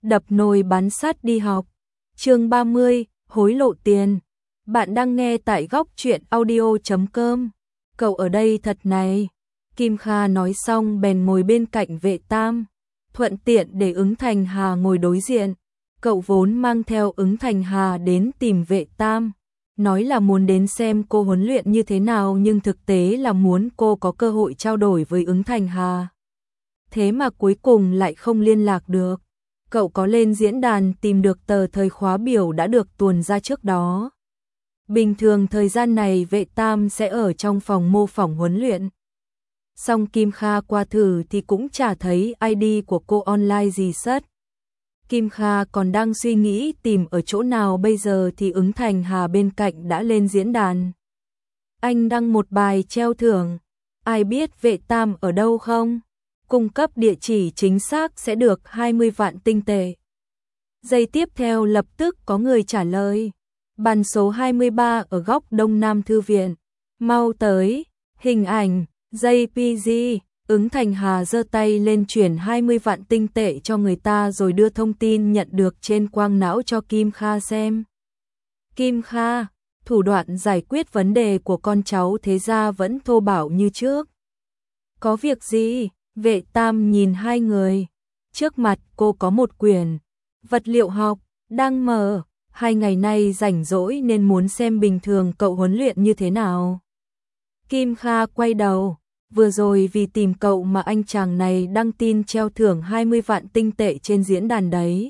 đập nồi bán sắt đi học. Chương 30, hối lộ tiền. Bạn đang nghe tại góc truyện audio.com. Cậu ở đây thật này. Kim Kha nói xong bèn ngồi bên cạnh Vệ Tam, thuận tiện để Ứng Thành Hà ngồi đối diện. Cậu vốn mang theo Ứng Thành Hà đến tìm Vệ Tam, nói là muốn đến xem cô huấn luyện như thế nào, nhưng thực tế là muốn cô có cơ hội trao đổi với Ứng Thành Hà. Thế mà cuối cùng lại không liên lạc được. Cậu có lên diễn đàn tìm được tờ thời khóa biểu đã được tuồn ra trước đó. Bình thường thời gian này Vệ Tam sẽ ở trong phòng mô phỏng huấn luyện. Song Kim Kha qua thử thì cũng chả thấy ID của cô online gì sất. Kim Kha còn đang suy nghĩ tìm ở chỗ nào bây giờ thì Ứng Thành Hà bên cạnh đã lên diễn đàn. Anh đăng một bài treo thưởng. Ai biết Vệ Tam ở đâu không? Cung cấp địa chỉ chính xác sẽ được 20 vạn tinh tệ. Giây tiếp theo lập tức có người trả lời. Bàn số 23 ở góc đông nam thư viện. Mau tới, hình ảnh, JPG. Ứng Thành Hà giơ tay lên chuyển 20 vạn tinh tệ cho người ta rồi đưa thông tin nhận được trên quang não cho Kim Kha xem. Kim Kha, thủ đoạn giải quyết vấn đề của con cháu thế gia vẫn thô bạo như trước. Có việc gì? Vệ Tam nhìn hai người. Trước mặt cô có một quyển vật liệu học đang mở. 2 ngày nay rảnh rỗi nên muốn xem bình thường cậu huấn luyện như thế nào. Kim Kha quay đầu. Vừa rồi vì tìm cậu mà anh chàng này đăng tin treo thưởng 20 vạn tinh tệ trên diễn đàn đấy.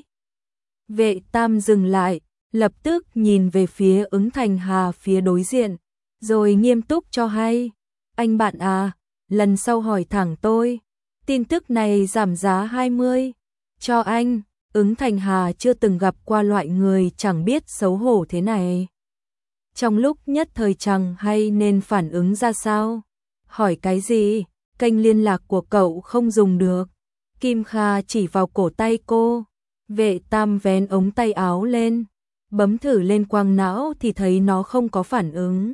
Vệ Tam dừng lại, lập tức nhìn về phía Ứng Thành Hà phía đối diện, rồi nghiêm túc cho hay. Anh bạn à, lần sau hỏi thẳng tôi. Tin tức này giảm giá 20. Cho anh. Ứng Thành Hà chưa từng gặp qua loại người chẳng biết xấu hổ thế này. Trong lúc nhất thời chẳng hay nên phản ứng ra sao. Hỏi cái gì? Kênh liên lạc của cậu không dùng được. Kim Kha chỉ vào cổ tay cô. Vệ Tam vén ống tay áo lên, bấm thử lên quang não thì thấy nó không có phản ứng.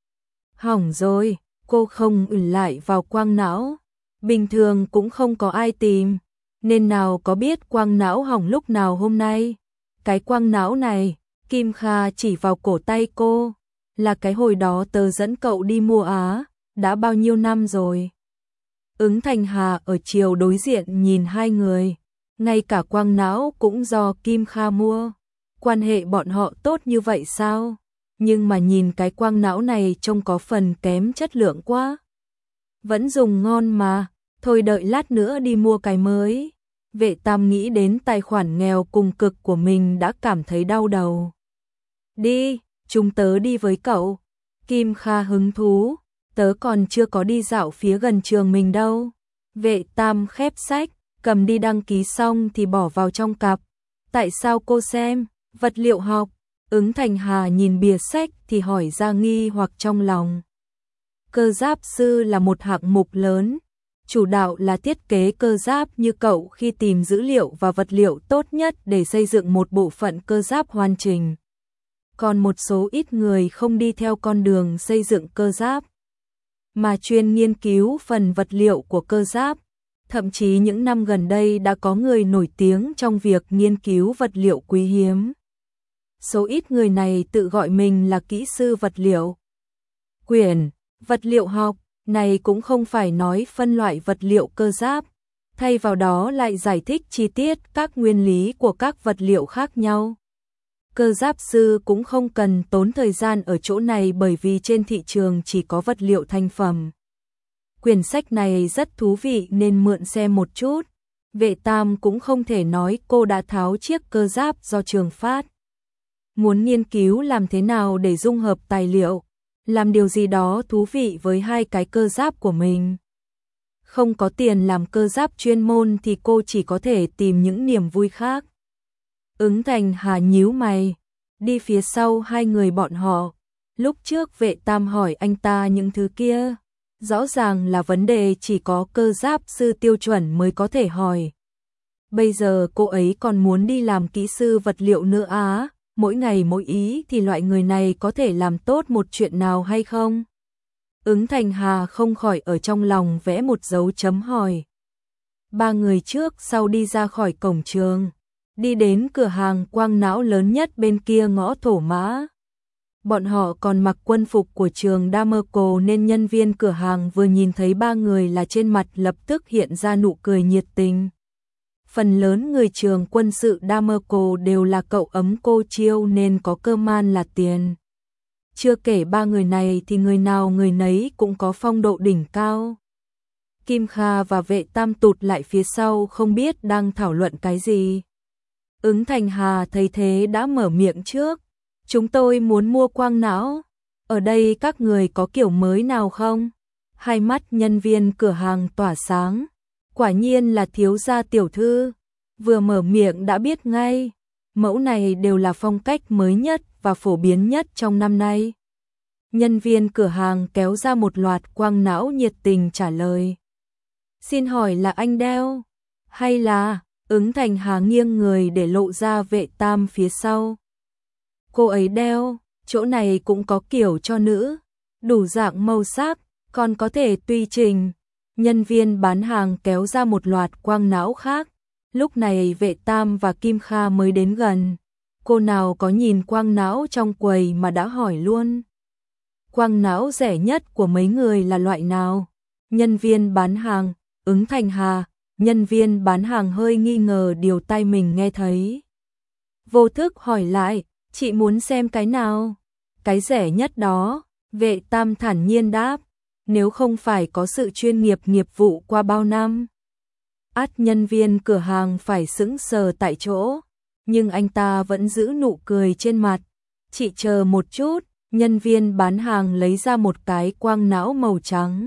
Hỏng rồi, cô không ẩn lại vào quang não. Bình thường cũng không có ai tìm, nên nào có biết quang não hỏng lúc nào hôm nay. Cái quang não này, Kim Kha chỉ vào cổ tay cô, là cái hồi đó tớ dẫn cậu đi mua á, đã bao nhiêu năm rồi. Ứng Thành Hà ở chiều đối diện nhìn hai người, ngay cả quang não cũng do Kim Kha mua. Quan hệ bọn họ tốt như vậy sao? Nhưng mà nhìn cái quang não này trông có phần kém chất lượng quá. Vẫn dùng ngon mà, thôi đợi lát nữa đi mua cái mới. Vệ Tam nghĩ đến tài khoản nghèo cùng cực của mình đã cảm thấy đau đầu. Đi, chúng tớ đi với cậu. Kim Kha hứng thú, tớ còn chưa có đi dạo phía gần trường mình đâu. Vệ Tam khép sách, cầm đi đăng ký xong thì bỏ vào trong cặp. Tại sao cô xem? Vật liệu học. Ứng Thành Hà nhìn bìa sách thì hỏi ra nghi hoặc trong lòng. Cơ giáp sư là một hạng mục lớn, chủ đạo là thiết kế cơ giáp như cậu khi tìm dữ liệu và vật liệu tốt nhất để xây dựng một bộ phận cơ giáp hoàn chỉnh. Còn một số ít người không đi theo con đường xây dựng cơ giáp, mà chuyên nghiên cứu phần vật liệu của cơ giáp. Thậm chí những năm gần đây đã có người nổi tiếng trong việc nghiên cứu vật liệu quý hiếm. Số ít người này tự gọi mình là kỹ sư vật liệu. Quyển vật liệu học này cũng không phải nói phân loại vật liệu cơ giáp, thay vào đó lại giải thích chi tiết các nguyên lý của các vật liệu khác nhau. Cơ giáp sư cũng không cần tốn thời gian ở chỗ này bởi vì trên thị trường chỉ có vật liệu thành phẩm. Quyển sách này rất thú vị nên mượn xem một chút. Vệ Tam cũng không thể nói cô đã tháo chiếc cơ giáp do trường phát. Muốn nghiên cứu làm thế nào để dung hợp tài liệu, làm điều gì đó thú vị với hai cái cơ giáp của mình. Không có tiền làm cơ giáp chuyên môn thì cô chỉ có thể tìm những niềm vui khác. Ứng Thành Hà nhíu mày, đi phía sau hai người bọn họ. Lúc trước Vệ Tam hỏi anh ta những thứ kia, rõ ràng là vấn đề chỉ có cơ giáp sư tiêu chuẩn mới có thể hỏi. Bây giờ cô ấy còn muốn đi làm kỹ sư vật liệu nữa á, mỗi ngày mỗi ý thì loại người này có thể làm tốt một chuyện nào hay không? Ứng Thành Hà không khỏi ở trong lòng vẽ một dấu chấm hỏi. Ba người trước sau đi ra khỏi cổng trường. đi đến cửa hàng quang não lớn nhất bên kia ngõ Thổ Mã. Bọn họ còn mặc quân phục của trường Damerco nên nhân viên cửa hàng vừa nhìn thấy ba người là trên mặt lập tức hiện ra nụ cười nhiệt tình. Phần lớn người trường quân sự Damerco đều là cậu ấm cô chiêu nên có cơm ăn là tiền. Chưa kể ba người này thì người nào người nấy cũng có phong độ đỉnh cao. Kim Kha và Vệ Tam tụt lại phía sau không biết đang thảo luận cái gì. Ứng Thành Hà thấy thế đã mở miệng trước. Chúng tôi muốn mua quang não. Ở đây các người có kiểu mới nào không? Hai mắt nhân viên cửa hàng tỏa sáng. Quả nhiên là thiếu gia tiểu thư. Vừa mở miệng đã biết ngay. Mẫu này đều là phong cách mới nhất và phổ biến nhất trong năm nay. Nhân viên cửa hàng kéo ra một loạt quang não nhiệt tình trả lời. Xin hỏi là anh đeo? Hay là... Ứng Thành Hà nghiêng người để lộ ra Vệ Tam phía sau. Cô ấy đeo, chỗ này cũng có kiểu cho nữ, đủ dạng màu sắc, còn có thể tùy chỉnh. Nhân viên bán hàng kéo ra một loạt quang não khác. Lúc này Vệ Tam và Kim Kha mới đến gần. Cô nào có nhìn quang não trong quầy mà đã hỏi luôn. Quang não rẻ nhất của mấy người là loại nào? Nhân viên bán hàng, Ứng Thành Hà. Nhân viên bán hàng hơi nghi ngờ điều tai mình nghe thấy. Vô thức hỏi lại, chị muốn xem cái nào? Cái rẻ nhất đó, Vệ Tam thản nhiên đáp, nếu không phải có sự chuyên nghiệp nghiệp vụ qua bao năm. Nhân viên cửa hàng phải sững sờ tại chỗ, nhưng anh ta vẫn giữ nụ cười trên mặt. Chị chờ một chút, nhân viên bán hàng lấy ra một cái quang não màu trắng.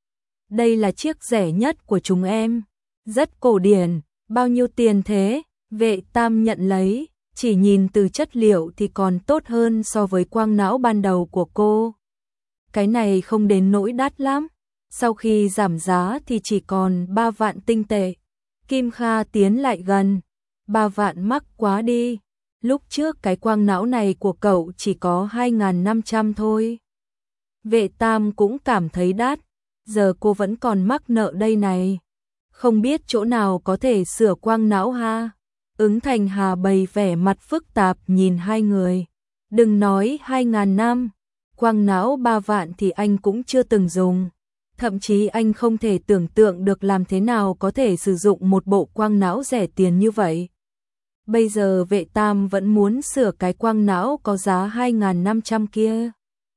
Đây là chiếc rẻ nhất của chúng em. Rất cổ điển, bao nhiêu tiền thế? Vệ Tam nhận lấy, chỉ nhìn từ chất liệu thì còn tốt hơn so với quang não ban đầu của cô. Cái này không đến nỗi đắt lắm, sau khi giảm giá thì chỉ còn 3 vạn tinh tệ. Kim Kha tiến lại gần, 3 vạn mắc quá đi, lúc trước cái quang não này của cậu chỉ có 2.500 thôi. Vệ Tam cũng cảm thấy đắt, giờ cô vẫn còn mắc nợ đây này. Không biết chỗ nào có thể sửa quang não ha? Ứng Thành Hà bày vẻ mặt phức tạp nhìn hai người. Đừng nói 2.000 năm, quang não 3 vạn thì anh cũng chưa từng dùng. Thậm chí anh không thể tưởng tượng được làm thế nào có thể sử dụng một bộ quang não rẻ tiền như vậy. Bây giờ Vệ Tam vẫn muốn sửa cái quang não có giá 2.500 kia.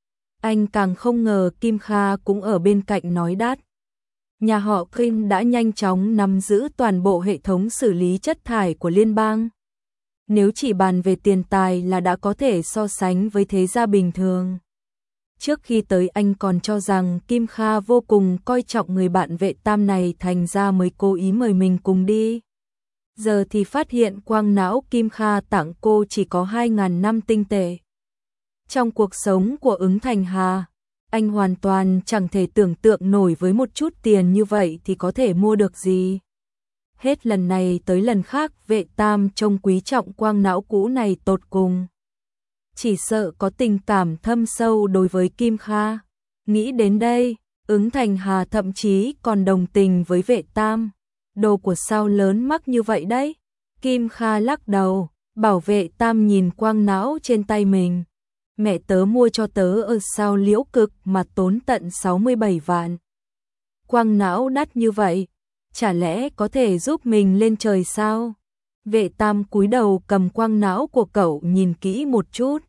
Anh càng không ngờ Kim Kha cũng ở bên cạnh nói đắt. Nhà họ Kim đã nhanh chóng nắm giữ toàn bộ hệ thống xử lý chất thải của liên bang. Nếu chỉ bàn về tiền tài là đã có thể so sánh với thế gia bình thường. Trước khi tới anh còn cho rằng Kim Kha vô cùng coi trọng người bạn Vệ Tam này, thành ra mới cố ý mời mình cùng đi. Giờ thì phát hiện quang não Kim Kha tặng cô chỉ có 2.000 năm tinh tệ. Trong cuộc sống của Ứng Thành Hà, anh hoàn toàn chẳng thể tưởng tượng nổi với một chút tiền như vậy thì có thể mua được gì. Hết lần này tới lần khác Vệ Tam trông quý trọng quang não cũ này tột cùng. Chỉ sợ có tình cảm thâm sâu đối với Kim Kha. Nghĩ đến đây, Ứng Thành Hà thậm chí còn đồng tình với Vệ Tam. Đồ của sao lớn mắc như vậy đấy? Kim Kha lắc đầu, bảo Vệ Tam nhìn quang não trên tay mình. Mẹ tớ mua cho tớ ở sao Liễu Cực mà tốn tận 67 vạn. Quang não đắt như vậy, chả lẽ có thể giúp mình lên trời sao? Vệ Tam cúi đầu cầm quang não của cậu nhìn kỹ một chút.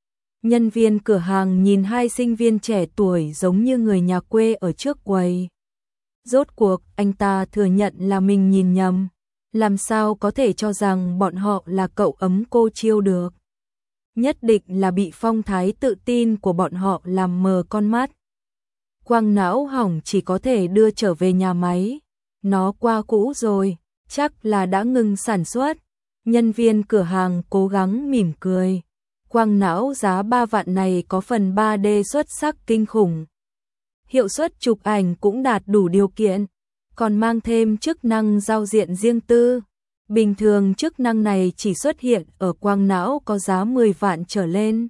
Nhân viên cửa hàng nhìn hai sinh viên trẻ tuổi giống như người nhà quê ở trước quầy. Rốt cuộc anh ta thừa nhận là mình nhìn nhầm. Làm sao có thể cho rằng bọn họ là cậu ấm cô chiêu được? Nhất định là bị phong thái tự tin của bọn họ làm mờ con mắt. Quang não hỏng chỉ có thể đưa trở về nhà máy. Nó qua cũ rồi, chắc là đã ngừng sản xuất. Nhân viên cửa hàng cố gắng mỉm cười. Quang não giá 3 vạn này có phần 3D xuất sắc kinh khủng. Hiệu suất chụp ảnh cũng đạt đủ điều kiện, còn mang thêm chức năng giao diện riêng tư. Bình thường chức năng này chỉ xuất hiện ở quang não có giá 10 vạn trở lên.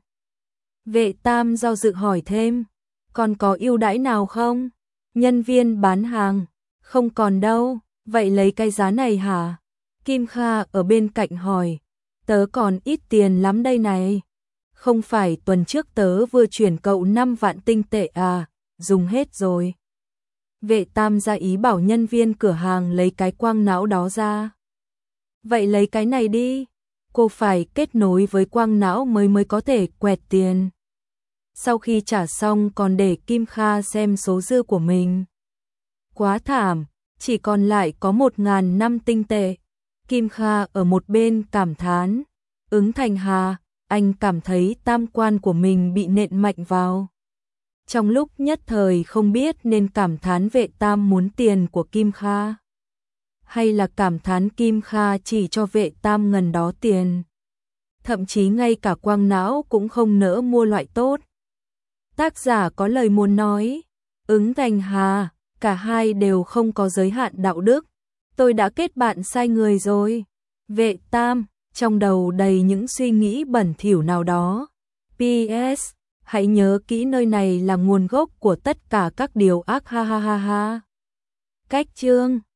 Vệ Tam do dự hỏi thêm, còn có ưu đãi nào không? Nhân viên bán hàng, không còn đâu, vậy lấy cái giá này hả? Kim Kha ở bên cạnh hỏi, tớ còn ít tiền lắm đây này. Không phải tuần trước tớ vừa chuyển cậu 5 vạn tinh tệ à, dùng hết rồi. Vệ Tam ra ý bảo nhân viên cửa hàng lấy cái quang não đó ra. Vậy lấy cái này đi, cô phải kết nối với quang não mới có thể quẹt tiền. Sau khi trả xong còn để Kim Kha xem số dư của mình. Quá thảm, chỉ còn lại có 1.005 tinh tệ. Kim Kha ở một bên cảm thán, Ứng Thành Hà, anh cảm thấy tam quan của mình bị nện mạnh vào. Trong lúc nhất thời không biết nên cảm thán Vệ Tam muốn tiền của Kim Kha, hay là cảm thán Kim Kha chỉ cho Vệ Tam ngần đó tiền. Thậm chí ngay cả quang não cũng không nỡ mua loại tốt. Tác giả có lời muốn nói, Ứng Thành Hà, cả hai đều không có giới hạn đạo đức. Tôi đã kết bạn sai người rồi. Vệ Tam, trong đầu đầy những suy nghĩ bẩn thỉu nào đó. PS, hãy nhớ kỹ nơi này là nguồn gốc của tất cả các điều ác ha ha ha ha. Cách chương